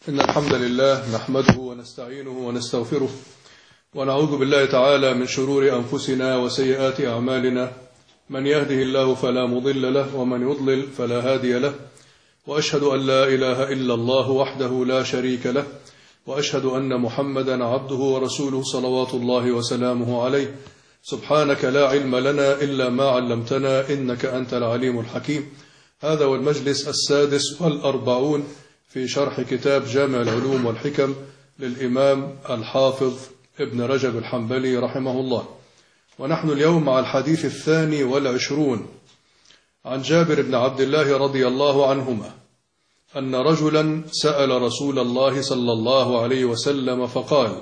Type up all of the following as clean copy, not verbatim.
إن الحمد لله نحمده ونستعينه ونستغفره ونعوذ بالله تعالى من شرور أنفسنا وسيئات أعمالنا، من يهده الله فلا مضل له ومن يضلل فلا هادي له، وأشهد أن لا إله إلا الله وحده لا شريك له، وأشهد أن محمدا عبده ورسوله صلوات الله وسلامه عليه. سبحانك لا علم لنا إلا ما علمتنا إنك أنت العليم الحكيم. هذا هو المجلس 46 في شرح كتاب جامع العلوم والحكم للإمام الحافظ ابن رجب الحنبلي رحمه الله، ونحن اليوم مع الحديث 22 عن جابر بن عبد الله رضي الله عنهما أن رجلا سأل رسول الله صلى الله عليه وسلم فقال: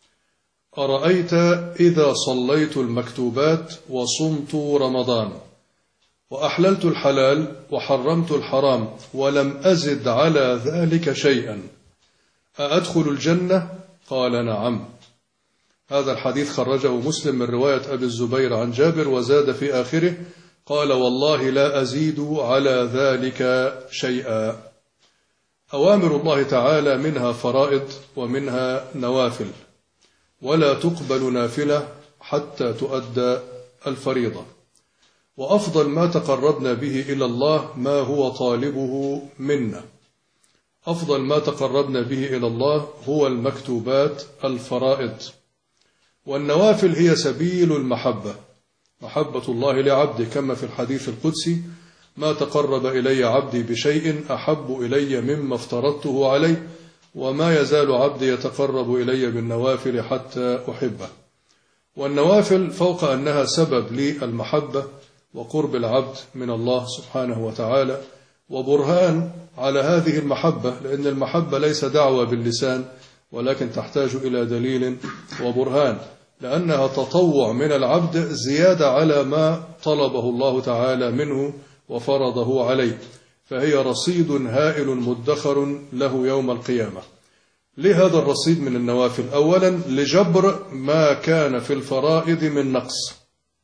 أرأيت إذا صليت المكتوبات وصمت رمضان وأحللت الحلال وحرمت الحرام ولم أزد على ذلك شيئا أأدخل الجنة؟ قال: نعم. هذا الحديث خرجه مسلم من رواية أبي الزبير عن جابر، وزاد في آخره: قال: والله لا أزيد على ذلك شيئا. أوامر الله تعالى منها فرائض ومنها نوافل، ولا تقبل نافلة حتى تؤدى الفريضة، وأفضل ما تقربنا به إلى الله ما هو طالبه منا. أفضل ما تقربنا به إلى الله هو المكتوبات الفرائض، والنوافل هي سبيل المحبة، محبة الله لعبده، كما في الحديث القدسي: ما تقرب إلي عبدي بشيء أحب إلي مما افترضته عليه، وما يزال عبدي يتقرب إلي بالنوافل حتى أحبه. والنوافل فوق أنها سبب للمحبة وقرب العبد من الله سبحانه وتعالى وبرهان على هذه المحبة، لأن المحبة ليس دعوة باللسان، ولكن تحتاج إلى دليل وبرهان، لأنها تطوع من العبد زيادة على ما طلبه الله تعالى منه وفرضه عليه، فهي رصيد هائل مدخر له يوم القيامة. لهذا الرصيد من النوافل: أولا لجبر ما كان في الفرائض من نقص.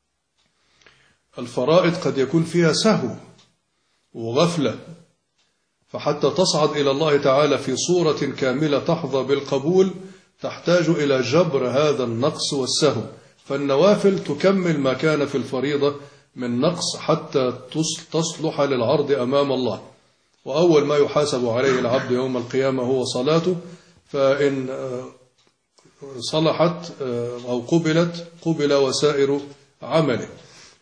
الفرائض قد يكون فيها سهو وغفلة، فحتى تصعد إلى الله تعالى في صورة كاملة تحظى بالقبول تحتاج إلى جبر هذا النقص والسهو، فالنوافل تكمل ما كان في الفريضة من نقص حتى تصلح للعرض أمام الله. وأول ما يحاسب عليه العبد يوم القيامة هو صلاته، فإن صلحت أو قبلت قبل وسائر عمله،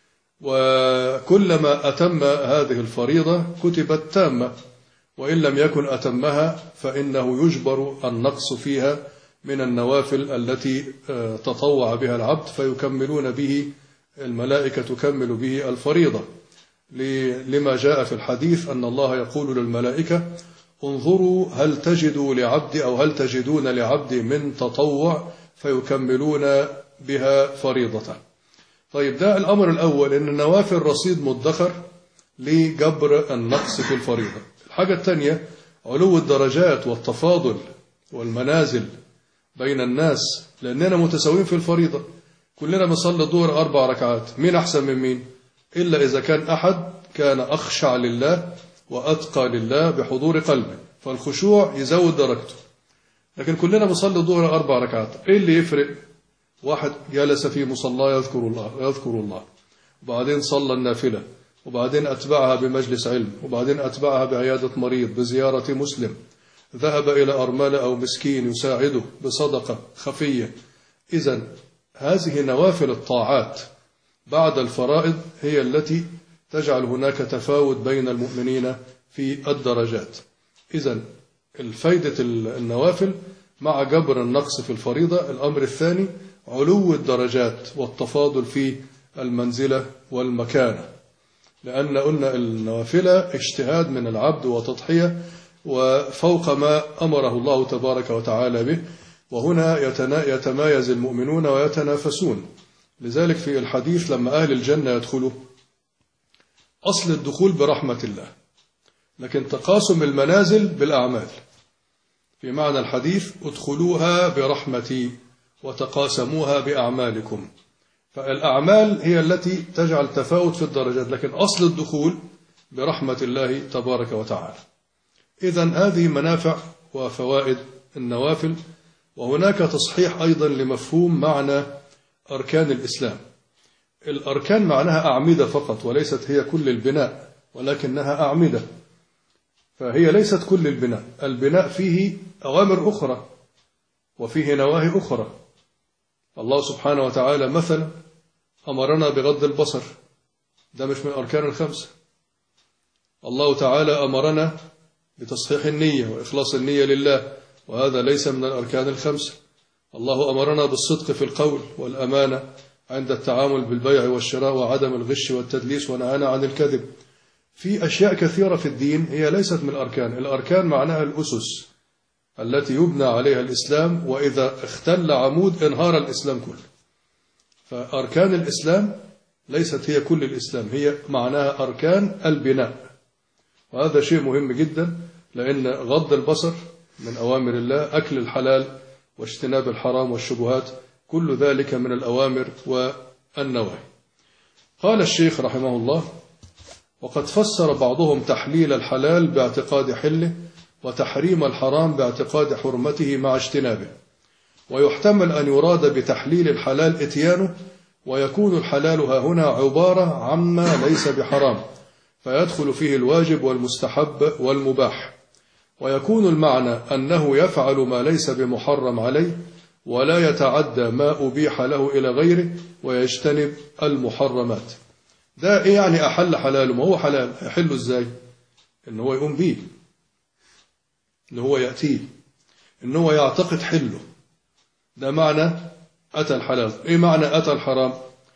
وكلما أتم هذه الفريضة كتبت تامة، وإن لم يكن أتمها فإنه يجبر النقص فيها من النوافل التي تطوع بها العبد، فيكملون به، الملائكة تكمل به الفريضة، لما جاء في الحديث أن الله يقول للملائكة: انظروا هل تجدوا لعبدي أو هل تجدون لعبدي من تطوع، فيكملون بها فريضته. طيب، ده الأمر الأول، إن النوافل رصيد مدخر لجبر النقص في الفريضة. الحاجة الثانية علو الدرجات والتفاضل والمنازل بين الناس، لأننا متساويين في الفريضة، كلنا بنصلي الظهر 4 ركعات، مين أحسن من مين؟ إلا إذا كان أحد كان أخشع لله وأتقى لله بحضور قلبه، فالخشوع يزود درجته، لكن كلنا بنصلي الظهر 4 ركعات. إيه اللي يفرق؟ واحد جلس في مصلى يذكر الله، وبعدين صلى النافلة، وبعدين أتبعها بمجلس علم، وبعدين أتبعها بعيادة مريض، بزيارة مسلم، ذهب إلى أرملة أو مسكين يساعده بصدقة خفية. إذن هذه نوافل الطاعات بعد الفرائض هي التي تجعل هناك تفاوت بين المؤمنين في الدرجات. إذن الفايدة النوافل مع جبر النقص في الفريضة. الأمر الثاني علو الدرجات والتفاضل في المنزلة والمكانة، لأن قلنا النوافل اجتهاد من العبد وتضحية وفوق ما أمره الله تبارك وتعالى به، وهنا يتمايز المؤمنون ويتنافسون. لذلك في الحديث لما أهل الجنة يدخلوا، أصل الدخول برحمة الله، لكن تقاسم المنازل بالأعمال. في معنى الحديث: ادخلوها برحمتي وتقاسموها بأعمالكم. فالأعمال هي التي تجعل تفاوت في الدرجات، لكن أصل الدخول برحمة الله تبارك وتعالى. إذن هذه منافع وفوائد النوافل، وهناك تصحيح أيضا لمفهوم معنى أركان الإسلام. الأركان معناها أعمدة فقط، وليست هي كل البناء، ولكنها أعمدة، فهي ليست كل البناء. البناء فيه أوامر أخرى وفيه نواهي أخرى. الله سبحانه وتعالى مثلا أمرنا بغض البصر، ده مش من الأركان الخمسة. الله تعالى أمرنا بتصحيح النية وإخلاص النية لله، وهذا ليس من الأركان الخمسة. الله أمرنا بالصدق في القول والأمانة عند التعامل بالبيع والشراء وعدم الغش والتدليس، ونهانا عن الكذب. في أشياء كثيرة في الدين هي ليست من الأركان. الأركان معناها الأسس التي يبنى عليها الإسلام، وإذا اختل عمود انهار الإسلام كله. فأركان الإسلام ليست هي كل الإسلام، هي معناها أركان البناء، وهذا شيء مهم جدا، لأن غض البصر من أوامر الله، أكل الحلال واجتناب الحرام والشبهات، كل ذلك من الأوامر والنواهي. قال الشيخ رحمه الله: وقد فسر بعضهم تحليل الحلال باعتقاد حله، وتحريم الحرام باعتقاد حرمته مع اجتنابه. ويحتمل أن يراد بتحليل الحلال إتيانه، ويكون الحلال هنا عبارة عما ليس بحرام، فيدخل فيه الواجب والمستحب والمباح. ويكون المعنى أنه يفعل ما ليس بمحرم عليه، ولا يتعدى ما أبيح له إلى غيره، ويجتنب المحرمات. ده إيه يعني أحل حلاله؟ ما هو حلال، يحله إزاي؟ إن هو يقوم به، إن هو يأتيه، إن هو يعتقد حله. ده معنى أتى الحلال. إيه معنى أتى الحرام؟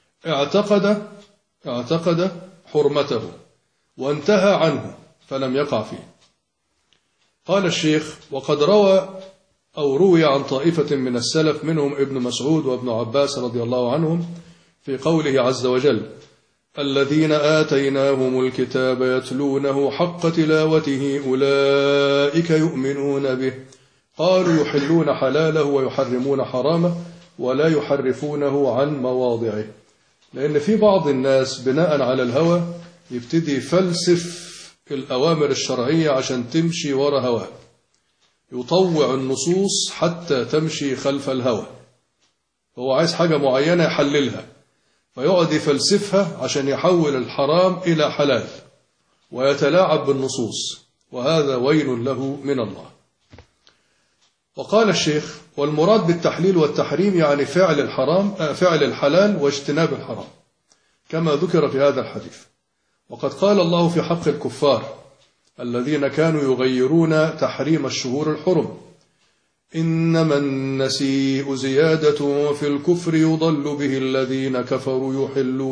اعتقد حرمته وانتهى عنه فلم يقع فيه. قال الشيخ: وقد روي عن طائفة من السلف منهم ابن مسعود وابن عباس رضي الله عنهم في قوله عز وجل: الذين آتيناهم الكتاب يتلونه حق تلاوته أولئك يؤمنون به، قالوا يحلون حلاله ويحرمون حرامه ولا يحرفونه عن مواضعه. لأن في بعض الناس بناء على الهوى يبتدي يفلسف الأوامر الشرعية عشان تمشي وراء هواه، يطوع النصوص حتى تمشي خلف الهوى. هو عايز حاجة معينة يحللها، فيقعد يفلسفها عشان يحول الحرام إلى حلال ويتلاعب بالنصوص، وهذا ويل له من الله. وقال الشيخ: والمراد بالتحليل والتحريم يعني فعل الحلال واجتناب الحرام، كما ذكر في هذا الحديث. وقد قال الله في حق الكفار الذين كانوا يغيرون تحريم الشهور الحرم: إنما النسيء زيادة في الكفر يضل به الذين كفروا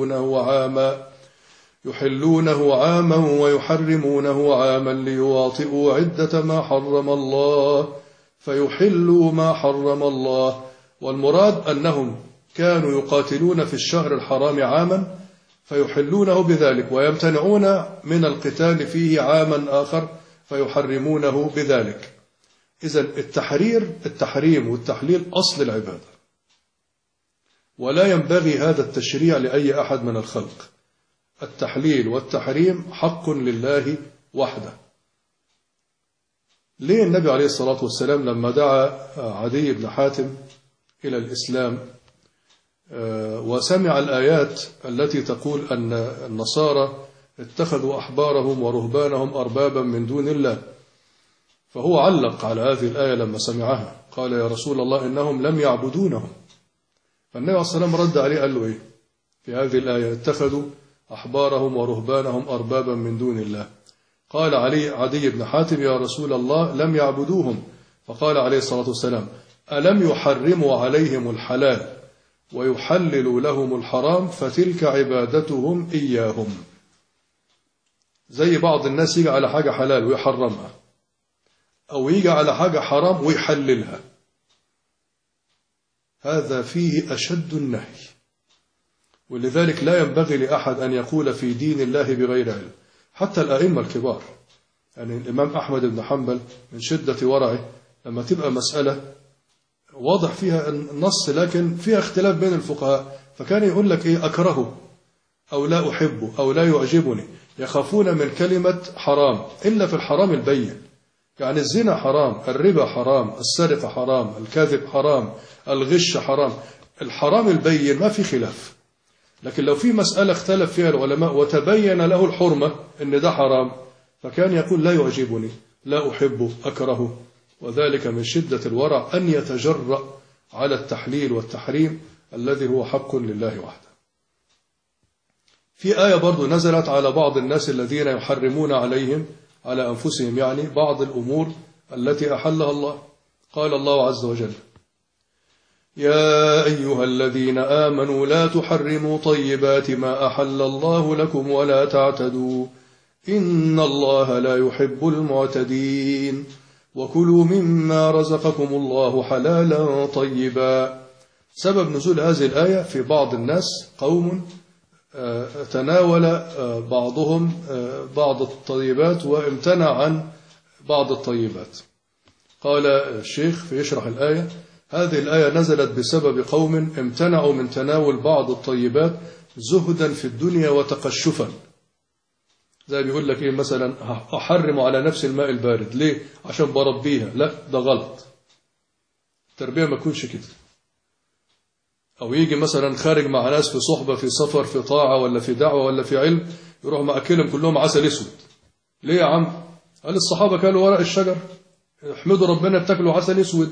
يحلونه عاما ويحرمونه عاما ليواطئوا عدة ما حرم الله فيحلوا ما حرم الله. والمراد أنهم كانوا يقاتلون في الشهر الحرام عاما فيحلونه بذلك، ويمتنعون من القتال فيه عاما آخر فيحرمونه بذلك. إذن التحريم والتحليل أصل العبادة، ولا ينبغي هذا التشريع لأي أحد من الخلق. التحليل والتحريم حق لله وحده. ليه النبي عليه الصلاة والسلام لما دعا عدي بن حاتم إلى الإسلام وسمع الآيات التي تقول أن النصارى اتخذوا أحبارهم ورهبانهم أربابا من دون الله، فهو علق على هذه الآية لما سمعها، قال: يا رسول الله إنهم لم يعبدونهم. فالنبي عليه الصلاة والسلام رد عليه قال له إيه في هذه الآية: اتخذوا أحبارهم ورهبانهم أربابا من دون الله. قال عدي بن حاتم: يا رسول الله لم يعبدوهم. فقال عليه الصلاة والسلام: ألم يحرموا عليهم الحلال ويحللوا لهم الحرام فتلك عبادتهم إياهم. زي بعض الناس يجي على حاجة حلال ويحرمها، أو يجي على حاجة حرام ويحللها، هذا فيه أشد النهي. ولذلك لا ينبغي لأحد أن يقول في دين الله بغير علم. حتى الأئمة الكبار، يعني الإمام أحمد بن حنبل من شدة ورعه لما تبقى مسألة واضح فيها النص لكن فيها اختلاف بين الفقهاء، فكان يقول لك إيه: أكرهه أو لا أحبه أو لا يعجبني، يخافون من كلمة حرام إلا في الحرام البين. يعني الزنا حرام، الربا حرام، السرقة حرام، الكذب حرام، الغش حرام، الحرام البين ما في خلاف. لكن لو في مسألة اختلف فيها العلماء وتبين له الحرمة إن ده حرام، فكان يقول لا يعجبني، لا أحبه، أكرهه. وذلك من شدة الورع أن يتجرأ على التحليل والتحريم الذي هو حق لله وحده. في آية برضو نزلت على بعض الناس الذين يحرمون عليهم على أنفسهم يعني بعض الأمور التي أحلها الله. قال الله عز وجل: يا أيها الذين آمنوا لا تحرموا طيبات ما أحل الله لكم ولا تعتدوا إن الله لا يحب المعتدين وكلوا مما رزقكم الله حلالا طيبا. سبب نزول هذه الآية: في بعض الناس قوم تناول بعضهم بعض الطيبات وامتنع عن بعض الطيبات. قال الشيخ في يشرح الآية: هذه الآية نزلت بسبب قوم امتنعوا من تناول بعض الطيبات زهدا في الدنيا وتقشفا. زي بيقول لك إيه مثلا: أحرم على نفسي الماء البارد، ليه؟ عشان بربيها. لا، ده غلط، التربية ما تكونش كده. أو يجي مثلا خارج مع ناس في صحبة، في سفر، في طاعة ولا في دعوة ولا في علم، يروح مأكلهم كلهم عسل اسود. ليه يا عم؟ قال الصحابة كانوا ورق الشجر، احمدوا ربنا بتاكلوا عسل اسود،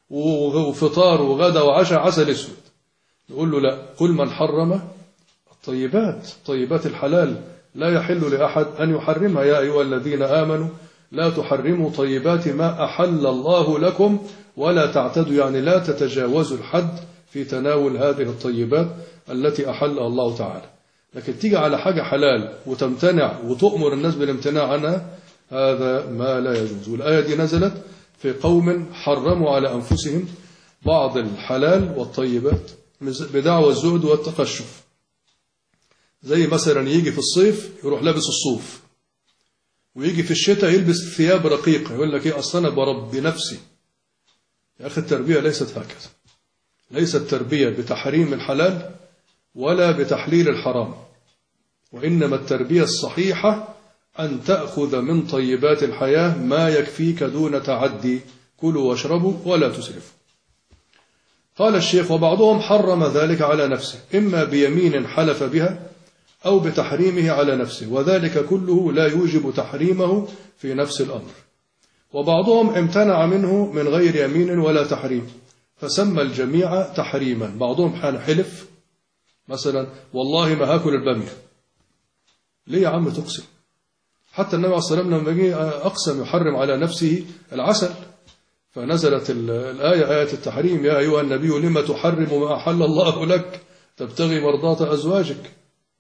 وفطار وغدا وعشاء عسل اسود. نقول له لا، قل من حرم الطيبات، طيبات الحلال لا يحل لأحد أن يحرمها. يا أيها الذين آمنوا لا تحرموا طيبات ما أحل الله لكم ولا تعتدوا، يعني لا تتجاوزوا الحد في تناول هذه الطيبات التي أحلها الله تعالى. لكن تيجي على حاجة حلال وتمتنع وتؤمر الناس بالامتناع عنها، هذا ما لا يجوز. والآية دي نزلت في قوم حرموا على أنفسهم بعض الحلال والطيبات بدعوى الزهد والتقشف. زي مثلا يجي في الصيف يروح لابس الصوف، ويجي في الشتاء يلبس ثياب رقيقة، يقول لك ايه، أصلا أنا بربي نفسي. يا أخي التربية ليست هكذا، ليست تربية بتحريم الحلال ولا بتحليل الحرام، وإنما التربية الصحيحة أن تأخذ من طيبات الحياة ما يكفيك دون تعدي. كلوا واشربوا ولا تسرفوا. قال الشيخ: وبعضهم حرم ذلك على نفسه، إما بيمين حلف بها أو بتحريمه على نفسه، وذلك كله لا يوجب تحريمه في نفس الأمر. وبعضهم امتنع منه من غير يمين ولا تحريم، فسمى الجميع تحريما. بعضهم حلف مثلا: والله ما هاكل البامية. ليه يا عم تقسم؟ حتى النبي عليه الصلاة والسلام لما جه أقسم يحرم على نفسه العسل، فنزلت الآية، آية التحريم: يا أيها النبي لما تحرم ما أحل الله لك تبتغي مرضات أزواجك.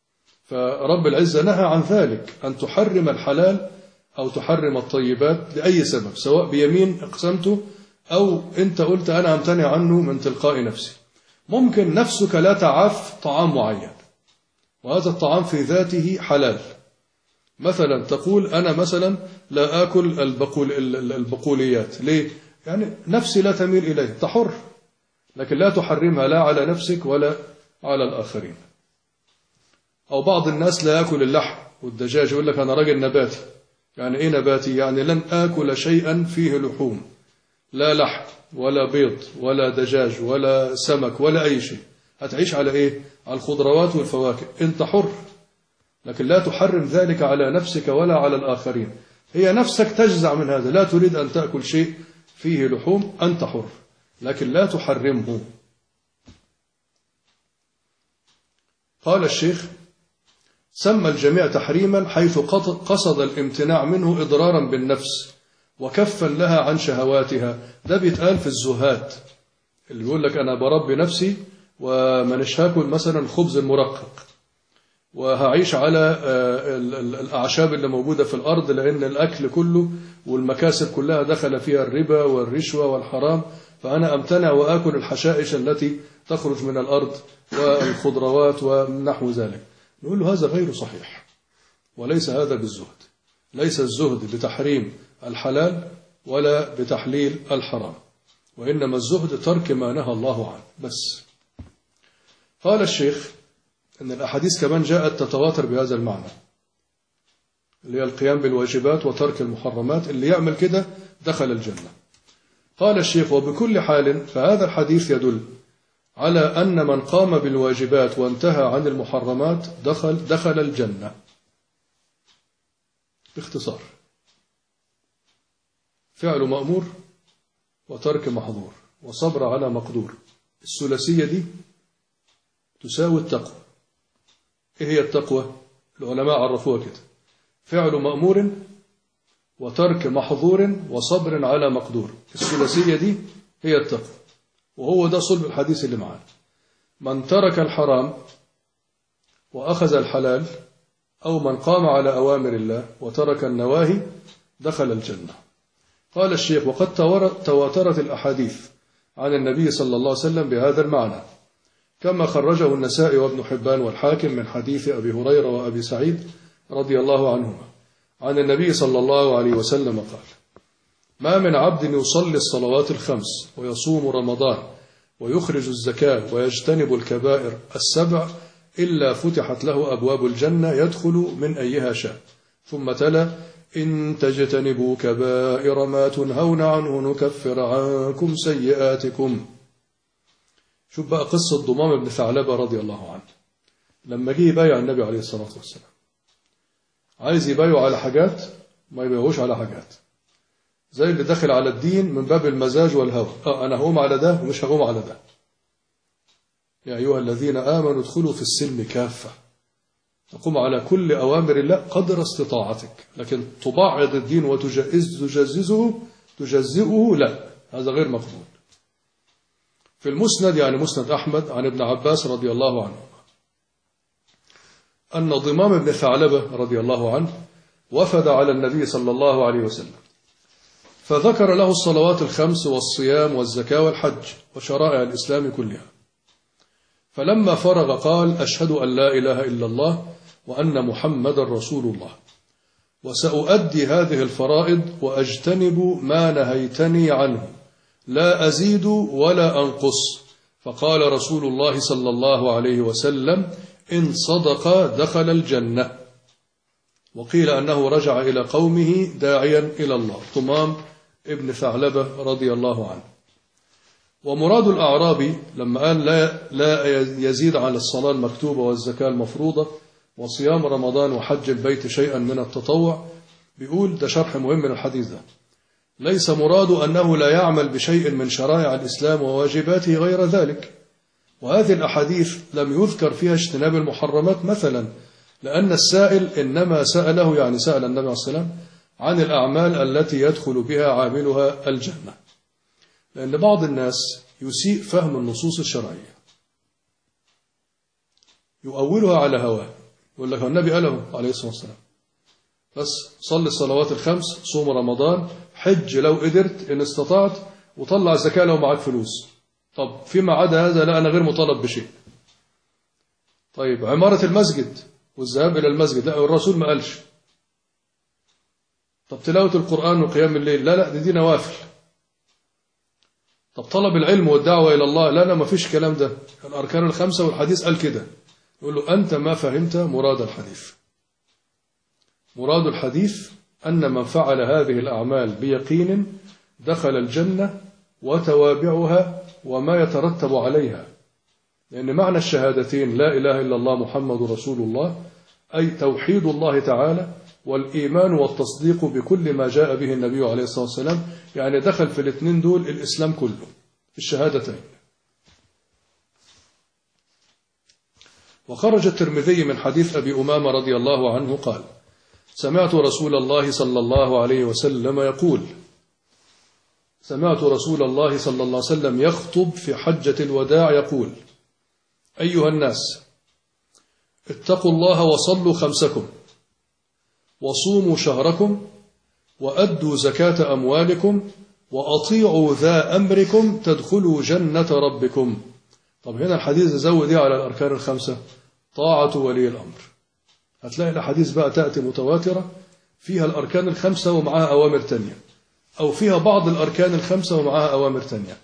فرب العزة نهى عن ذلك، أن تحرم الحلال أو تحرم الطيبات لأي سبب، سواء بيمين اقسمته أو أنت قلت أنا أمتنع عنه من تلقاء نفسي. ممكن نفسك لا تعاف طعام معين، وهذا الطعام في ذاته حلال. مثلا تقول أنا مثلا لا آكل البقوليات. ليه؟ يعني نفسي لا تميل إليه، تحر، لكن لا تحرمها لا على نفسك ولا على الآخرين. أو بعض الناس لا يأكل اللحم والدجاج، يقول لك أنا راجل نباتي. يعني إيه نباتي؟ يعني لن آكل شيئا فيه لحوم، لا لحم ولا بيض ولا دجاج ولا سمك ولا أي شيء. هتعيش على إيه؟ على الخضروات والفواكه. أنت حر، لكن لا تحرم ذلك على نفسك ولا على الآخرين. هي نفسك تجزع من هذا، لا تريد أن تأكل شيء فيه لحوم، أنت حر، لكن لا تحرمه. قال الشيخ: سمى الجميع تحريما حيث قصد الامتناع منه إضرارا بالنفس وكفا لها عن شهواتها. ده بيتقال في الزهاد، اللي بيقول لك أنا بربي نفسي ومنش هاكل مثلا الخبز المرقق، وهعيش على الأعشاب اللي موجودة في الأرض، لأن الأكل كله والمكاسب كلها دخل فيها الربا والرشوة والحرام، فأنا أمتنع وآكل الحشائش التي تخرج من الأرض والخضروات ونحو ذلك. نقول له هذا غير صحيح، وليس هذا بالزهد. ليس الزهد بتحريم الحلال ولا بتحليل الحرام، وإنما الزهد ترك ما نهى الله عنه بس. قال الشيخ إن الأحاديث كمان جاءت تتواتر بهذا المعنى. اللي هي القيام بالواجبات وترك المحرمات، اللي يعمل كده دخل الجنة. قال الشيخ: وبكل حال فهذا الحديث يدل على أن من قام بالواجبات وانتهى عن المحرمات دخل الجنة. باختصار: فعل مأمور وترك محظور وصبر على مقدور، الثلاثية دي تساوي التقوى. إيه هي التقوى؟ العلماء عرفوها كده: فعل مأمور وترك محظور وصبر على مقدور، الثلاثية دي هي التقوى. وهو ده صلب الحديث اللي معانا: من ترك الحرام وأخذ الحلال، أو من قام على أوامر الله وترك النواهي دخل الجنة. قال الشيخ: وقد تواترت الأحاديث عن النبي صلى الله عليه وسلم بهذا المعنى، كما خرجه النسائي وابن حبان والحاكم من حديث أبي هريرة وأبي سعيد رضي الله عنهما عن النبي صلى الله عليه وسلم قال: ما من عبد يصلي الصلوات الخمس ويصوم رمضان ويخرج الزكاة ويجتنب الكبائر السبع إلا فتحت له أبواب الجنة يدخل من أيها شاء. ثم تلا: إن تجتنبوا كبائر ما تنهون عنه نكفر عنكم سيئاتكم. شوف بقى قصة ضمام بن ثعلبة رضي الله عنه، لما جه يبايع النبي عليه الصلاة والسلام، عايز يبايعوا على حاجات ما يبايعوش على حاجات، زي اللي داخل على الدين من باب المزاج والهوى. أنا هقوم على ده ومش هقوم على ده. يا أيها الذين آمنوا ادخلوا في السلم كافة، تقوم على كل أوامر الله قدر استطاعتك، لكن تبعض الدين تجزئه لا، هذا غير مقبول. في المسند، يعني مسند أحمد، عن ابن عباس رضي الله عنه أن ضمام بن ثعلبة رضي الله عنه وفد على النبي صلى الله عليه وسلم، فذكر له الصلوات الخمس والصيام والزكاة والحج وشرائع الإسلام كلها. فلما فرغ قال: أشهد أن لا إله إلا الله وأن محمد رسول الله، وسأؤدي هذه الفرائض وأجتنب ما نهيتني عنه، لا أزيد ولا أنقص. فقال رسول الله صلى الله عليه وسلم: إن صدق دخل الجنة. وقيل أنه رجع إلى قومه داعيا إلى الله، ضمام ابن ثعلبة رضي الله عنه. ومراد الأعرابي لما قال لا يزيد على الصلاة المكتوبة والزكاة المفروضة وصيام رمضان وحج البيت شيئا من التطوع، بيقول ده شرح مهم من الحديث ده: ليس مراد أنه لا يعمل بشيء من شرائع الإسلام وواجباته غير ذلك. وهذه الأحاديث لم يذكر فيها اجتناب المحرمات مثلا، لأن السائل إنما سأله، يعني سأل النبي عليه الصلاة والسلام عن الأعمال التي يدخل بها عاملها الجنة. لأن بعض الناس يسيء فهم النصوص الشرعية، يؤولها على هواه، يقول لك النبي قاله عليه الصلاة والسلام بس صلي الصلوات الخمس، صوم رمضان، حج لو قدرت إن استطعت، وطلع زكاة لو معك فلوس. طب فيما عدا هذا لا، أنا غير مطالب بشيء. طيب عمارة المسجد والذهاب إلى المسجد، لا الرسول ما قالش. طب تلاوة القرآن وقيام الليل، لا دي نوافل. طب طلب العلم والدعوة إلى الله، لا ما فيش كلام ده، الأركان الخمسة والحديث قال كده. يقول له أنت ما فهمت مراد الحديث. مراد الحديث أن من فعل هذه الأعمال بيقين دخل الجنة وتوابعها وما يترتب عليها. لأن معنى الشهادتين لا إله إلا الله محمد رسول الله أي توحيد الله تعالى والإيمان والتصديق بكل ما جاء به النبي عليه الصلاة والسلام، يعني دخل في الاثنين دول الإسلام كله في الشهادتين. وخرج الترمذي من حديث أبي أمامة رضي الله عنه قال: سمعت رسول الله صلى الله عليه وسلم يقول، سمعت رسول الله صلى الله عليه وسلم يخطب في حجة الوداع يقول: أيها الناس، اتقوا الله وصلوا خمسكم وصوموا شهركم وأدوا زكاة أموالكم وأطيعوا ذا أمركم تدخلوا جنة ربكم. طب هنا الحديث يزود على الأركان الخمسة: طاعة ولي الأمر. هتلاقي الأحاديث بقى تأتي متواترة فيها الأركان الخمسة ومعها أوامر تانية، أو فيها بعض الأركان الخمسة ومعها أوامر تانية.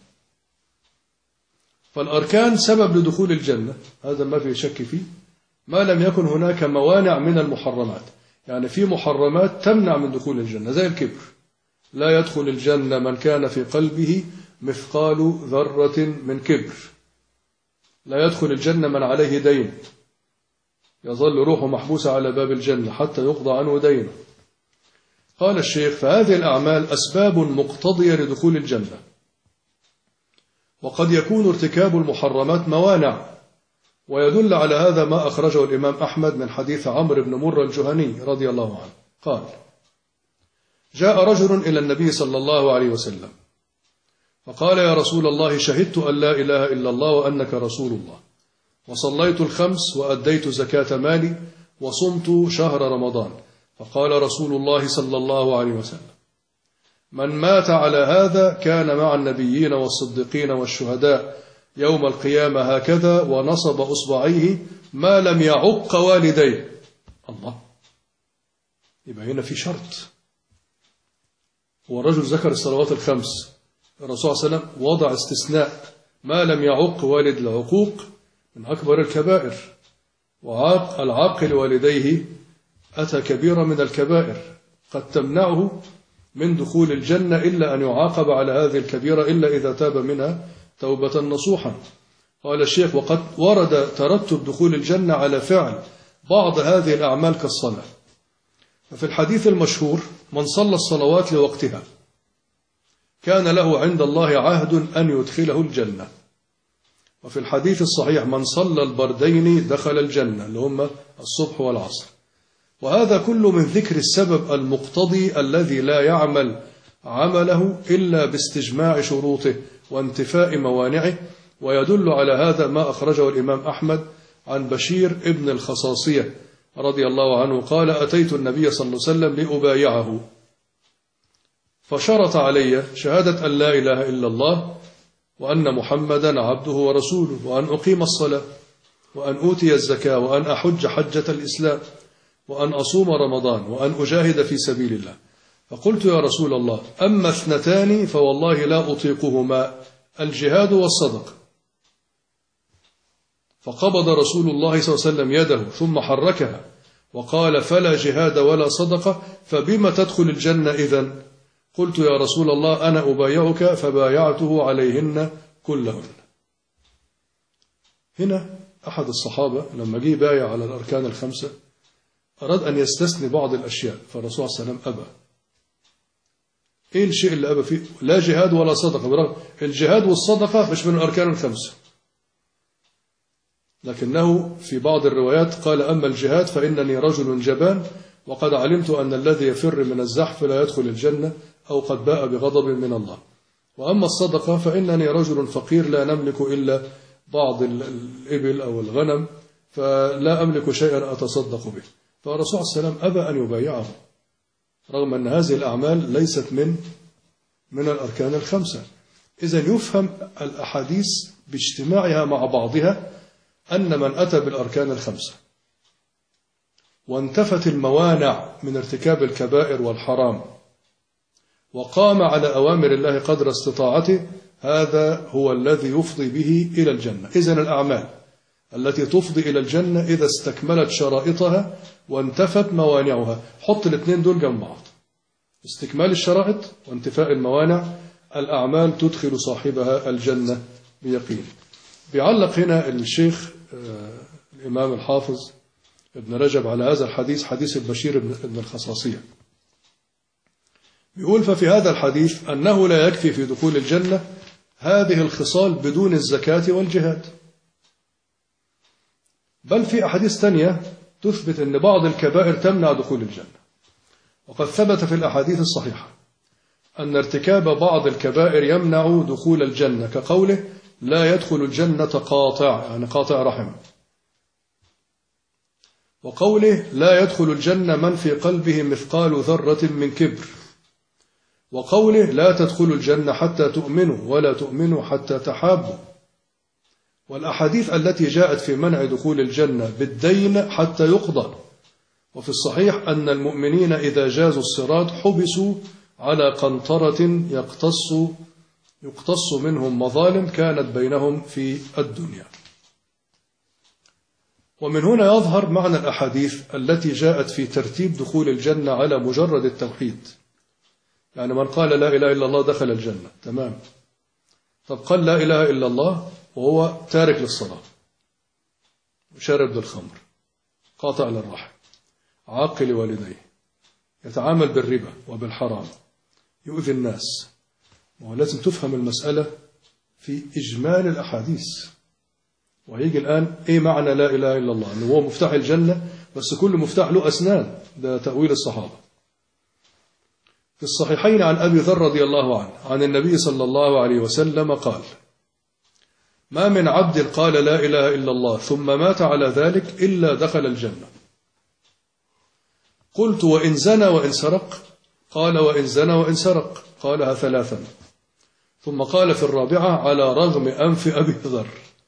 فالأركان سبب لدخول الجنة، هذا ما في شك فيه، ما لم يكن هناك موانع من المحرمات. يعني في محرمات تمنع من دخول الجنة، زي الكبر. لا يدخل الجنة من كان في قلبه مثقال ذرة من كبر. لا يدخل الجنة من عليه دين، يظل روحه محبوسة على باب الجنة حتى يقضى عنه دينه. قال الشيخ: فهذه الأعمال أسباب مقتضية لدخول الجنة، وقد يكون ارتكاب المحرمات موانع، ويدل على هذا ما أخرجه الإمام أحمد من حديث عمرو بن مرة الجهني رضي الله عنه قال: جاء رجل إلى النبي صلى الله عليه وسلم فقال: يا رسول الله، شهدت أن لا إله إلا الله وأنك رسول الله، وصليت الخمس، وأديت زكاة مالي، وصمت شهر رمضان. فقال رسول الله صلى الله عليه وسلم: من مات على هذا كان مع النبيين والصديقين والشهداء يوم القيامة هكذا، ونصب أصبعيه ما لم يعق والديه. الله، يبقى هنا في شرط. هو الرجل ذكر الصلوات الخمس، الرسول صلى الله عليه وسلم وضع استثناء: ما لم يعق والد. العقوق من أكبر الكبائر، وعاق العاق لوالديه أتى كبيرة من الكبائر قد تمنعه من دخول الجنة، إلا أن يعاقب على هذه الكبيرة إلا إذا تاب منها توبة نصوحا. قال الشيخ: وقد ورد ترتب دخول الجنة على فعل بعض هذه الأعمال كالصلاة. ففي الحديث المشهور: من صلى الصلوات لوقتها كان له عند الله عهد أن يدخله الجنة. وفي الحديث الصحيح: من صلى البردين دخل الجنة، اللي هم الصبح والعصر. وهذا كله من ذكر السبب المقتضي الذي لا يعمل عمله إلا باستجماع شروطه وانتفاء موانعه. ويدل على هذا ما أخرجه الإمام أحمد عن بشير ابن الخصاصية رضي الله عنه قال: أتيت النبي صلى الله عليه وسلم لأبايعه، فشرط علي شهادة أن لا إله إلا الله وأن محمدا عبده ورسوله، وأن أقيم الصلاة، وأن أوتي الزكاة، وأن أحج حجة الإسلام، وأن أصوم رمضان، وأن أجاهد في سبيل الله. فقلت: يا رسول الله، أما اثنتان فوالله لا أطيقهما، الجهاد والصدقة. فقبض رسول الله صلى الله عليه وسلم يده ثم حركها وقال: فلا جهاد ولا صدقة، فبما تدخل الجنة إذن؟ قلت: يا رسول الله، أنا أبايعك، فبايعته عليهن كلهن. هنا أحد الصحابة لما جه بايع على الأركان الخمسة أراد أن يستثني بعض الأشياء، فالرسول صلى الله عليه وسلم أبى. إيه الشيء اللي أبى فيه؟ لا جهاد ولا صدقة، برغم الجهاد والصدقة مش من الأركان الخمسة، لكنه في بعض الروايات قال: أما الجهاد فإنني رجل جبان، وقد علمت أن الذي يفر من الزحف لا يدخل الجنة، أو قد باء بغضب من الله. وأما الصدقة فإنني رجل فقير لا نملك إلا بعض الإبل أو الغنم، فلا أملك شيئا أتصدق به. فالرسول صلى الله عليه وسلم أبى أن يبايعه، رغم أن هذه الأعمال ليست من الأركان الخمسة. إذن يفهم الأحاديث باجتماعها مع بعضها أن من أتى بالأركان الخمسة وانتفت الموانع من ارتكاب الكبائر والحرام وقام على أوامر الله قدر استطاعته، هذا هو الذي يفضي به إلى الجنة. إذن الأعمال التي تفضي إلى الجنة إذا استكملت شرائطها وانتفت موانعها. حط الاثنين دول جنب بعض: استكمال الشرائط وانتفاء الموانع، الأعمال تدخل صاحبها الجنة بيقين. بيعلق هنا الشيخ الإمام الحافظ ابن رجب على هذا الحديث، حديث البشير ابن الخصاصية، بيقول: ففي هذا الحديث أنه لا يكفي في دخول الجنة هذه الخصال بدون الزكاة والجهاد، بل في أحاديث تانية تثبت أن بعض الكبائر تمنع دخول الجنة. وقد ثبت في الأحاديث الصحيحة أن ارتكاب بعض الكبائر يمنع دخول الجنة، كقوله: لا يدخل الجنة قاطع، يعني قاطع رحم، وقوله: لا يدخل الجنة من في قلبه مثقال ذرة من كبر، وقوله: لا تدخل الجنة حتى تؤمنوا ولا تؤمنوا حتى تحابوا. والأحاديث التي جاءت في منع دخول الجنة بالدين حتى يقضى. وفي الصحيح أن المؤمنين إذا جازوا الصراط حبسوا على قنطرة يقتص منهم مظالم كانت بينهم في الدنيا. ومن هنا يظهر معنى الأحاديث التي جاءت في ترتيب دخول الجنة على مجرد التوحيد. يعني من قال لا إله إلا الله دخل الجنة، تمام. طب قال لا إله إلا الله وهو تارك للصلاة، شارب للخمر، قاطع للرحم، عاق لوالديه، يتعامل بالربا وبالحرام، يؤذي الناس، وهو لازم تفهم المسألة في إجمال الأحاديث. وهيجي الآن إيه معنى لا إله إلا الله؟ أنه هو مفتاح الجنة، بس كل مفتاح له أسنان، ده تأويل الصحابة. في الصحيحين عن أبي ذر رضي الله عنه عن النبي صلى الله عليه وسلم قال: ما من عبد قال لا إله إلا الله ثم مات على ذلك إلا دخل الجنة. قلت: وإن زنى وإن سرق؟ قال: وإن زنى وإن سرق. قالها ثلاثا، ثم قال في الرابعة: على رغم أنف أبي ذر.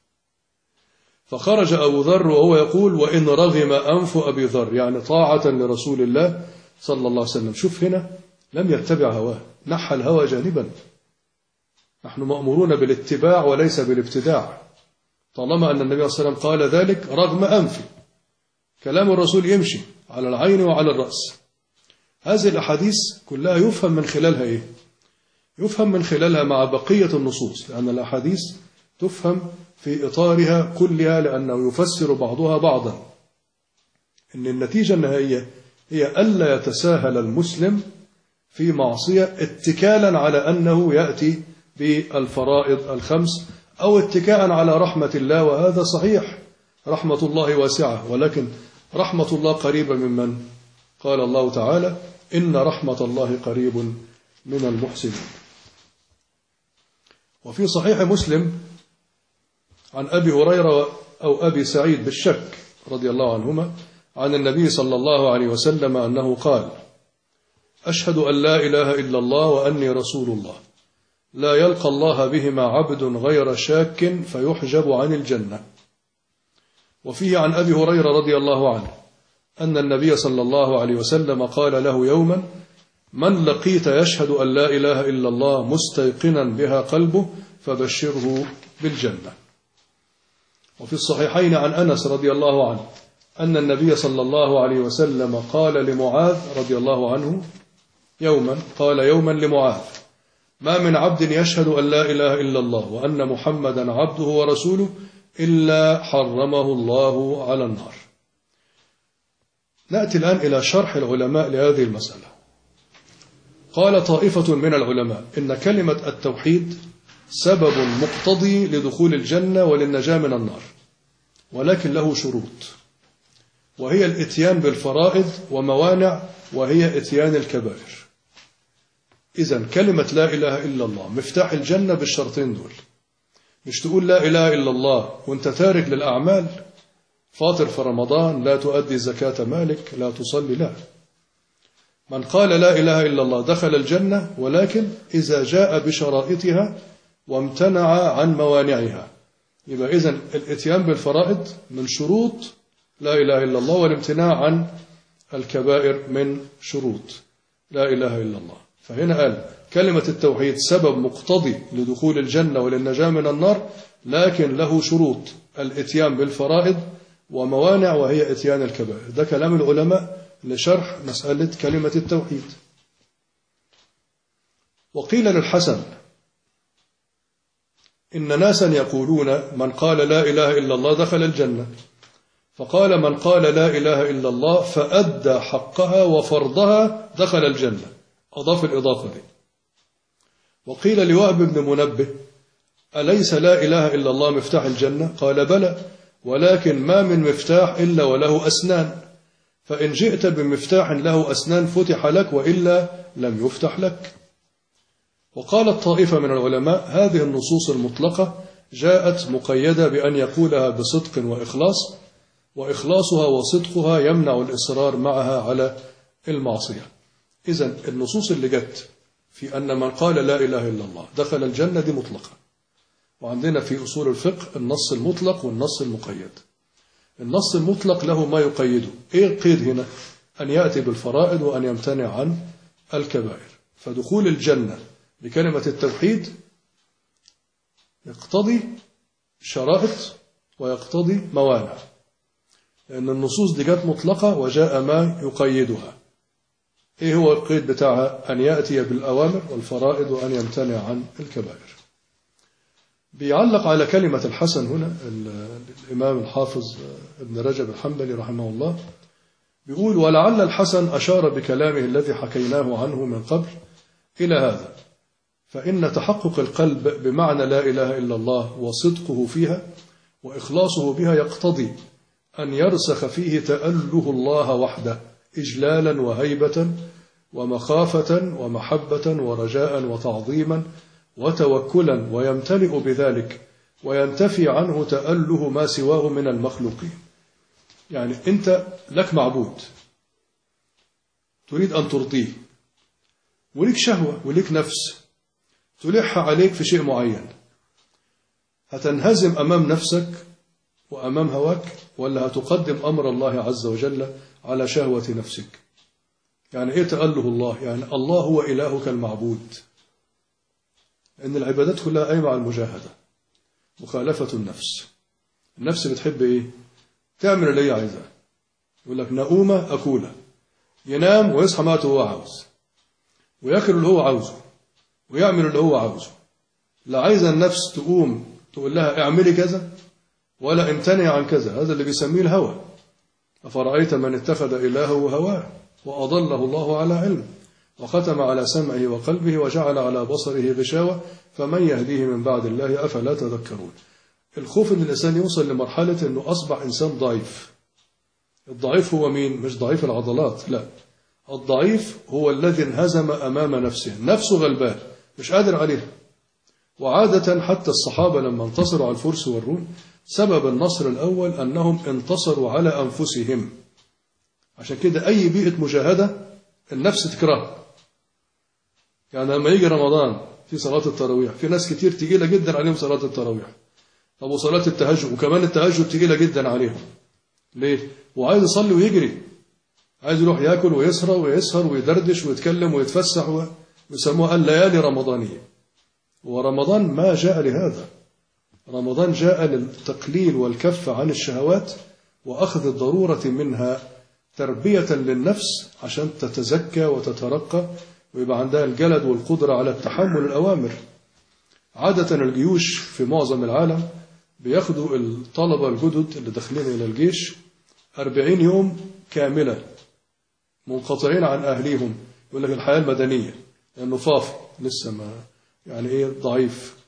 فخرج أبو ذر وهو يقول: وإن رغم أنف أبي ذر، يعني طاعة لرسول الله صلى الله عليه وسلم. شوف هنا لم يتبع هواه، نحى الهوى جانبا. نحن مأمورون بالاتباع وليس بالابتداع. طالما أن النبي صلى الله عليه وسلم قال ذلك رغم أنفه، كلام الرسول يمشي على العين وعلى الرأس. هذه الأحاديث كلها يفهم من خلالها إيه؟ يفهم من خلالها مع بقية النصوص، لأن الأحاديث تفهم في إطارها كلها، لأنه يفسر بعضها بعضا. إن النتيجة النهائية هي ألا يتساهل المسلم في معصية اتكالا على أنه يأتي بالفرائض الخمس، أو اتكاء على رحمة الله. وهذا صحيح، رحمة الله واسعة، ولكن رحمة الله قريبة من؟ قال الله تعالى: إن رحمة الله قريب من المحسنين. وفي صحيح مسلم عن أبي هريرة أو أبي سعيد بالشك رضي الله عنهما عن النبي صلى الله عليه وسلم أنه قال: أشهد أن لا إله إلا الله وأني رسول الله، لا يلقى الله بهما عبد غير شاك فيحجب عن الجنة. وفيه عن أبي هريرة رضي الله عنه أن النبي صلى الله عليه وسلم قال له يوما: من لقيت يشهد أن لا إله إلا الله مستيقنا بها قلبه فبشره بالجنة. وفي الصحيحين عن أنس رضي الله عنه أن النبي صلى الله عليه وسلم قال لمعاذ رضي الله عنه قال يوما لمعاذ: ما من عبد يشهد أن لا إله إلا الله وأن محمدا عبده ورسوله إلا حرمه الله على النار. نأتي الآن إلى شرح العلماء لهذه المسألة. قال طائفة من العلماء إن كلمة التوحيد سبب مقتضي لدخول الجنة وللنجاة من النار، ولكن له شروط، وهي الاتيان بالفرائض، وموانع وهي اتيان الكبائر. إذن كلمة لا إله إلا الله مفتاح الجنة بالشرطين دول. مش تقول لا إله إلا الله وانت تارك للأعمال، فاطر في رمضان، لا تؤدي زكاة مالك، لا تصلي. لا، من قال لا إله إلا الله دخل الجنة، ولكن إذا جاء بشرائطها وامتنع عن موانعها. يبقى إذن الاتيان بالفرائض من شروط لا إله إلا الله، والامتناع عن الكبائر من شروط لا إله إلا الله. فهنا قال كلمة التوحيد سبب مقتضي لدخول الجنة وللنجاة من النار، لكن له شروط: الاتيان بالفرائض وموانع وهي اتيان الكبائر. ده كلام العلماء لشرح مسألة كلمة التوحيد. وقيل للحسن: إن ناسا يقولون من قال لا إله إلا الله دخل الجنة، فقال: من قال لا إله إلا الله فأدى حقها وفرضها دخل الجنة. أضاف الإضافة دي. وقيل لوهب بن منبه: أليس لا إله إلا الله مفتاح الجنة؟ قال: بلى، ولكن ما من مفتاح إلا وله أسنان، فإن جئت بمفتاح له أسنان فتح لك، وإلا لم يفتح لك. وقالت طائفة من العلماء: هذه النصوص المطلقة جاءت مقيدة بأن يقولها بصدق وإخلاص، وإخلاصها وصدقها يمنع الإصرار معها على المعصية. إذن النصوص اللي جت في أن من قال لا إله إلا الله دخل الجنة دي مطلقة. وعندنا في أصول الفقه النص المطلق والنص المقيد. النص المطلق له ما يقيده. إيه القيد هنا؟ أن يأتي بالفرائض وأن يمتنع عن الكبائر. فدخول الجنة بكلمة التوحيد يقتضي شرائط ويقتضي موانع. لأن النصوص دي جت مطلقة وجاء ما يقيدها. إيه هو القيد بتاعها؟ أن يأتي بالأوامر والفرائض وأن يمتنع عن الكبائر. بيعلق على كلمة الحسن هنا الإمام الحافظ ابن رجب الحنبلي رحمه الله، بيقول: ولعل الحسن أشار بكلامه الذي حكيناه عنه من قبل إلى هذا، فإن تحقق القلب بمعنى لا إله إلا الله وصدقه فيها وإخلاصه بها يقتضي أن يرسخ فيه تأله الله وحده إجلالا وهيبة ومخافة ومحبة ورجاء وتعظيما وتوكلا، ويمتلئ بذلك وينتفي عنه تأله ما سواه من المخلوقين. يعني أنت لك معبود تريد أن ترضيه، ولك شهوة ولك نفس تلح عليك في شيء معين، هتنهزم أمام نفسك وأمام هواك، ولا هتقدم أمر الله عز وجل على شهوة نفسك؟ يعني إيه تأله الله؟ يعني الله هو إلهك المعبود، إن العبادات كلها قايمة على المجاهدة، مخالفة النفس. النفس بتحب إيه؟ تعمل اللي هي عايزاه. يقول لك نقومة أكولة، ينام ويصحى ماته هو عاوز، ويأكل اللي هو عاوزه، ويعمل اللي هو عاوزه. لا عايزة النفس تقوم تقول لها اعملي كذا ولا امتنع عن كذا. هذا اللي بيسميه الهوى. أفرأيت من اتخذ إلهه هواه وأضله الله على علم وختم على سمعه وقلبه وجعل على بصره غشاوة فمن يهديه من بعد الله أفلا تذكرون. الخوف ان الإنسان يوصل لمرحلة أنه أصبح إنسان ضعيف. الضعيف هو مين؟ مش ضعيف العضلات، لا، الضعيف هو الذي انهزم أمام نفسه، نفسه غلبان مش قادر عليها. وعادة حتى الصحابة لما انتصروا على الفرس والروم سبب النصر الأول أنهم انتصروا على أنفسهم. عشان كده أي بيئة مجاهدة النفس تكره. يعني لما يجي رمضان في صلاة التراويح، في ناس كتير تقيلة جدا عليهم صلاة التراويح، طب وصلاة التهجد، وكمان التهجد تقيلة جدا عليهم. ليه؟ وعايز يصلي ويجري، عايز يروح ياكل ويسهر ويدردش ويتكلم ويتفسح، ويسموها الليالي رمضانية. ورمضان ما جاء لهذا. رمضان جاء للتقليل والكف عن الشهوات وأخذ الضرورة منها تربية للنفس عشان تتزكى وتترقى ويبقى عندها الجلد والقدرة على التحمل الأوامر. عادة الجيوش في معظم العالم بياخدوا الطلبة الجدد اللي داخلين إلى الجيش 40 يوم كاملة منقطعين عن أهليهم. يقول لك الحياة المدنية، لأنه فاف لسه ما يعني إيه ضعيف،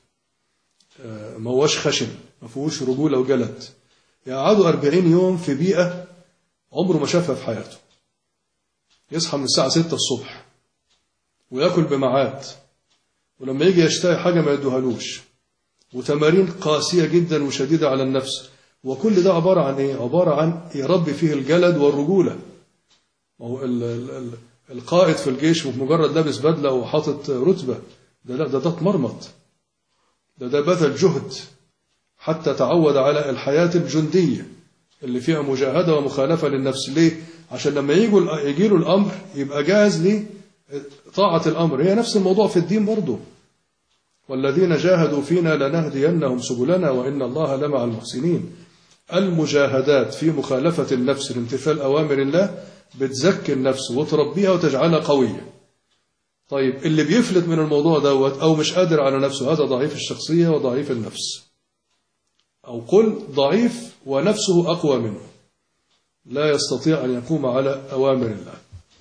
ما هوش خشن، ما فيهوش رجولة وجلد. يقعدوا 40 يوم في بيئة عمره ما شافها في حياته. يصحى من الساعة 6 الصبح ويأكل بمعاد، ولما يجي يشتهي حاجة ما يدوهالوش، وتمارين قاسية جدا وشديدة على النفس. وكل ده عبارة عن إيه؟ عبارة عن يربي فيه الجلد والرجولة. هو القائد في الجيش مجرد لابس بدلة وحاطط رتبة، ده اتمرمط، ده بذل جهد حتى تعود على الحياة الجندية اللي فيها مجاهدة ومخالفة للنفس. ليه؟ عشان لما يجيله الأمر يبقى جاهز لطاعة الأمر. هي نفس الموضوع في الدين برضه. والذين جاهدوا فينا لنهدينهم سبلنا وإن الله لمع المحسنين. المجاهدات في مخالفة النفس لامتثال أوامر الله بتزكي النفس وتربيها وتجعلها قوية. طيب اللي بيفلت من الموضوع دوت أو مش قادر على نفسه، هذا ضعيف الشخصية وضعيف النفس، أو قل ضعيف ونفسه أقوى منه، لا يستطيع أن يقوم على أوامر الله.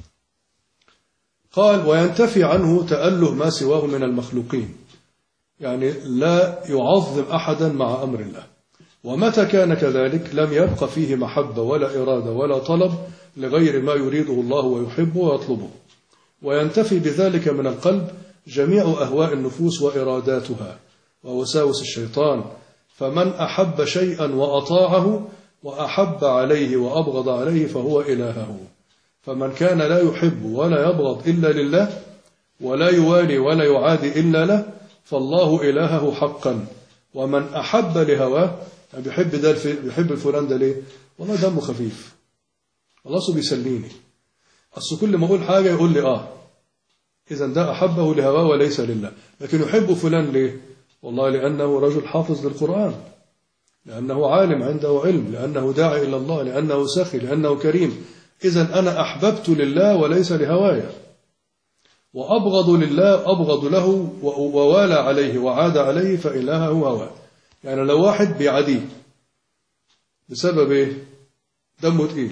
قال: وينتفي عنه تأله ما سواه من المخلوقين، يعني لا يعظم أحدا مع أمر الله. ومتى كان كذلك لم يبق فيه محبة ولا إرادة ولا طلب لغير ما يريده الله ويحبه ويطلبه. وينتفي بذلك من القلب جميع أهواء النفوس وإراداتها ووساوس الشيطان. فمن أحب شيئا وأطاعه وأحب عليه وأبغض عليه فهو إلهه. فمن كان لا يحب ولا يبغض إلا لله ولا يوالي ولا يعادي إلا له فالله إلهه حقا. ومن أحب لهواه، بيحب الفلان ده ليه؟ والله دمه خفيف، الله سو بيسليني، أصل كل ما أقول حاجة يقول لي إذا ده أحبه لهواه وليس لله. لكن يحب فلان ليه؟ والله لأنه رجل حافظ للقرآن، لأنه عالم عنده علم، لأنه داعي إلى الله، لأنه سخي، لأنه كريم. إذن أنا أحببت لله وليس لهوايا، وأبغض لله أبغض له ووالى عليه وعاد عليه فإلهه هواه. يعني لو واحد بيعاديه بسبب إيه؟ دمه تقيل،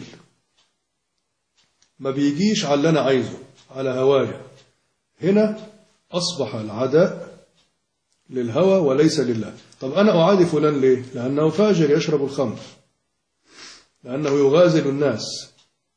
ما بيجيش على اللي أنا عايزه، على هوايا، هنا أصبح العداء للهوى وليس لله. طب أنا أعادي فلان ليه؟ لأنه فاجر يشرب الخمر، لأنه يغازل الناس،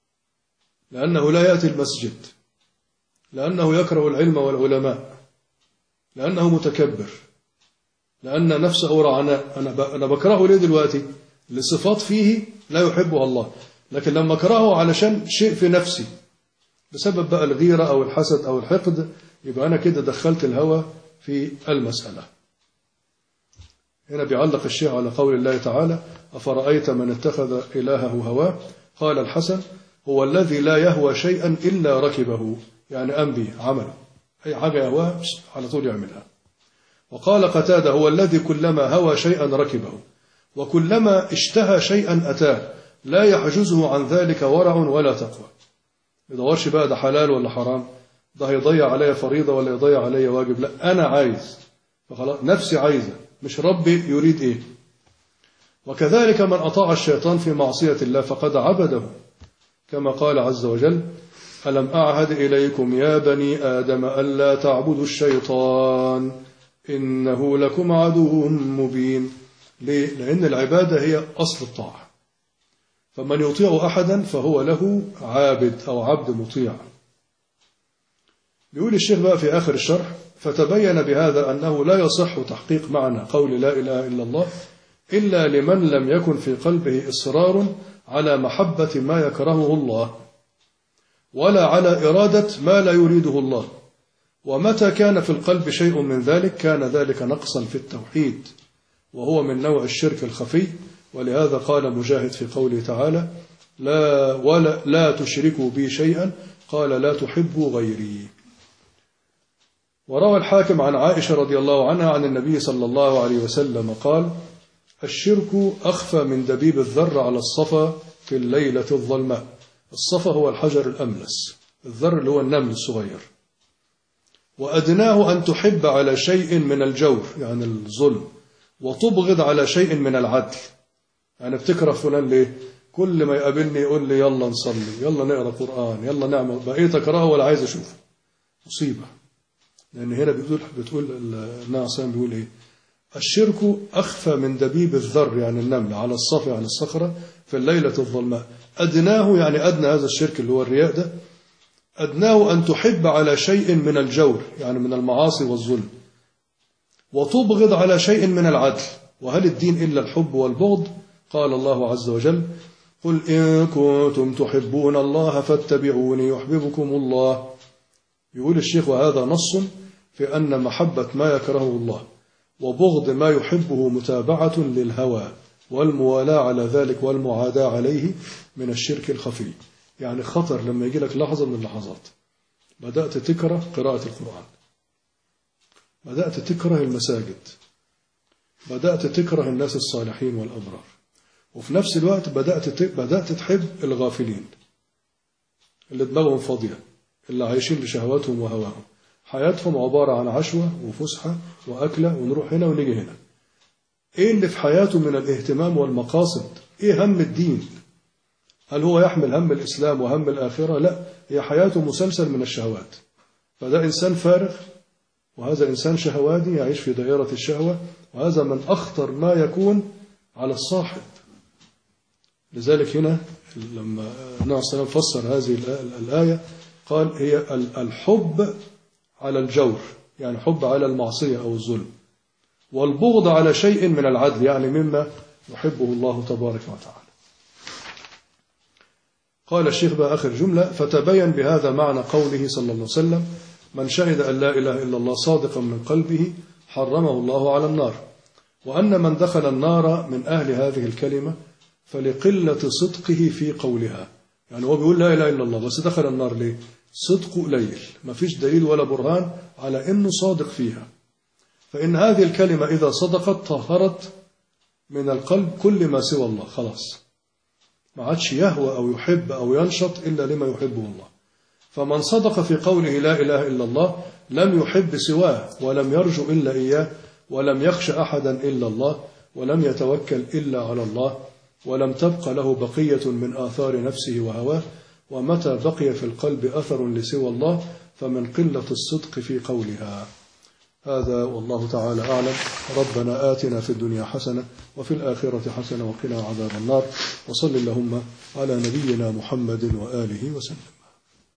لأنه لا يأتي المسجد، لأنه يكره العلم والعلماء، لأنه متكبر، لأن نفسه رعناء. أنا بكرهه ليه دلوقتي؟ لصفات فيه لا يحبها الله. لكن لما أكرهه علشان شيء في نفسي بسبب بقى الغيرة أو الحسد أو الحقد، يبقى أنا كده دخلت الهوى في المسألة. هنا بيعلق الشيخ على قول الله تعالى: أفرأيت من اتخذ إلهه هواه. قال الحسن: هو الذي لا يهوى شيئا إلا ركبه، يعني أنبي عمله، أي حاجة يهواه على طول يعملها. وقال قتادة: هو الذي كلما هوى شيئا ركبه، وكلما اشتهى شيئا أتاه، لا يحجزه عن ذلك ورع ولا تقوى. يدورش بقى ده حلال ولا حرام، ده هيضيع علي فريضة ولا يضيع علي واجب، لا أنا عايز، فخلاص نفسي عايزة، مش ربي يريد إيه. وكذلك من أطاع الشيطان في معصية الله فقد عبده، كما قال عز وجل: ألم أعهد إليكم يا بني آدم ألا تعبدوا الشيطان إنه لكم عدو مبين. ليه؟ لأن العبادة هي أصل الطاعة، فمن يطيع أحدا فهو له عابد أو عبد مطيع. بيقول الشيخ بقى في آخر الشرح: فتبين بهذا أنه لا يصح تحقيق معنى قول لا إله إلا الله إلا لمن لم يكن في قلبه إصرار على محبة ما يكرهه الله، ولا على إرادة ما لا يريده الله. ومتى كان في القلب شيء من ذلك كان ذلك نقصا في التوحيد، وهو من نوع الشرك الخفي. ولهذا قال مجاهد في قوله تعالى: لا تشركوا بي شيئا، قال لا تحبوا غيري. وروى الحاكم عن عائشة رضي الله عنها عن النبي صلى الله عليه وسلم قال: الشرك أخفى من دبيب الذر على الصفا في الليلة الظلماء. الصفا هو الحجر الأملس، الذر اللي هو النمل الصغير. وأدناه أن تحب على شيء من الجور، يعني الظلم، وتبغض على شيء من العدل. يعني بتكره فلان ليه؟ كل ما يقابلني يقول لي يلا نصلي، يلا نقرأ قرآن، يلا نعمل، بقيت أكرهه ولا عايز أشوفه. مصيبة. لأن هنا بتقول النبي صلى بيقول إيه؟ الشرك أخفى من دبيب الذر، يعني النمل، على الصفا، يعني الصخرة، في الليلة الظلماء. أدناه يعني أدنى هذا الشرك اللي هو الرياء ده، أدناه أن تحب على شيء من الجور، يعني من المعاصي والظلم، وتبغض على شيء من العدل. وهل الدين إلا الحب والبغض؟ قال الله عز وجل: قل إن كنتم تحبون الله فاتبعوني يحببكم الله. يقول الشيخ: وهذا نص في أن محبة ما يكرهه الله وبغض ما يحبه متابعة للهوى، والموالاة على ذلك والمعاداة عليه من الشرك الخفي. يعني خطر لما يجي لك لحظة من اللحظات بدأت تكره قراءة القرآن، بدأت تكره المساجد، بدأت تكره الناس الصالحين والأبرار، وفي نفس الوقت بدأت تحب الغافلين اللي دماغهم فاضية، اللي عايشين بشهواتهم وهواهم، حياتهم عبارة عن عشوة وفسحة وأكلة ونروح هنا ونيجي هنا. إيه اللي في حياته من الاهتمام والمقاصد؟ إيه هم الدين؟ هل هو يحمل هم الإسلام وهم الآخرة؟ لا، هي حياته مسلسل من الشهوات. فده إنسان فارغ، وهذا إنسان شهواني يعيش في دائرة الشهوة، وهذا من أخطر ما يكون على الصاحب. لذلك هنا لما النبي صلى الله عليه وسلم فسر هذه الآية قال: هي الحب على الجور، يعني حب على المعصية أو الظلم، والبغض على شيء من العدل، يعني مما يحبه الله تبارك وتعالى. قال الشيخ بقى آخر جملة: فتبين بهذا معنى قوله صلى الله عليه وسلم: من شهد أن لا إله إلا الله صادقا من قلبه حرمه الله على النار. وأن من دخل النار من أهل هذه الكلمة فلقلة صدقه في قولها. يعني هو بيقول لا إله إلا الله بس دخل النار ليه؟ صدقه قليل، ما فيش دليل ولا برهان على أنه صادق فيها. فإن هذه الكلمة إذا صدقت طهرت من القلب كل ما سوى الله، خلاص ما عادش يهوى أو يحب أو ينشط إلا لما يحبه الله. فمن صدق في قوله لا إله إلا الله لم يحب سواه، ولم يرجو إلا إياه، ولم يخش أحدا إلا الله، ولم يتوكل إلا على الله، ولم تبق له بقية من آثار نفسه وهواه. ومتى بقي في القلب أثر لسوى الله فمن قلة الصدق في قولها. هذا والله تعالى أعلم. ربنا آتنا في الدنيا حسنة وفي الآخرة حسنة وقنا عذاب النار. وصل اللهم على نبينا محمد وآله وسلم.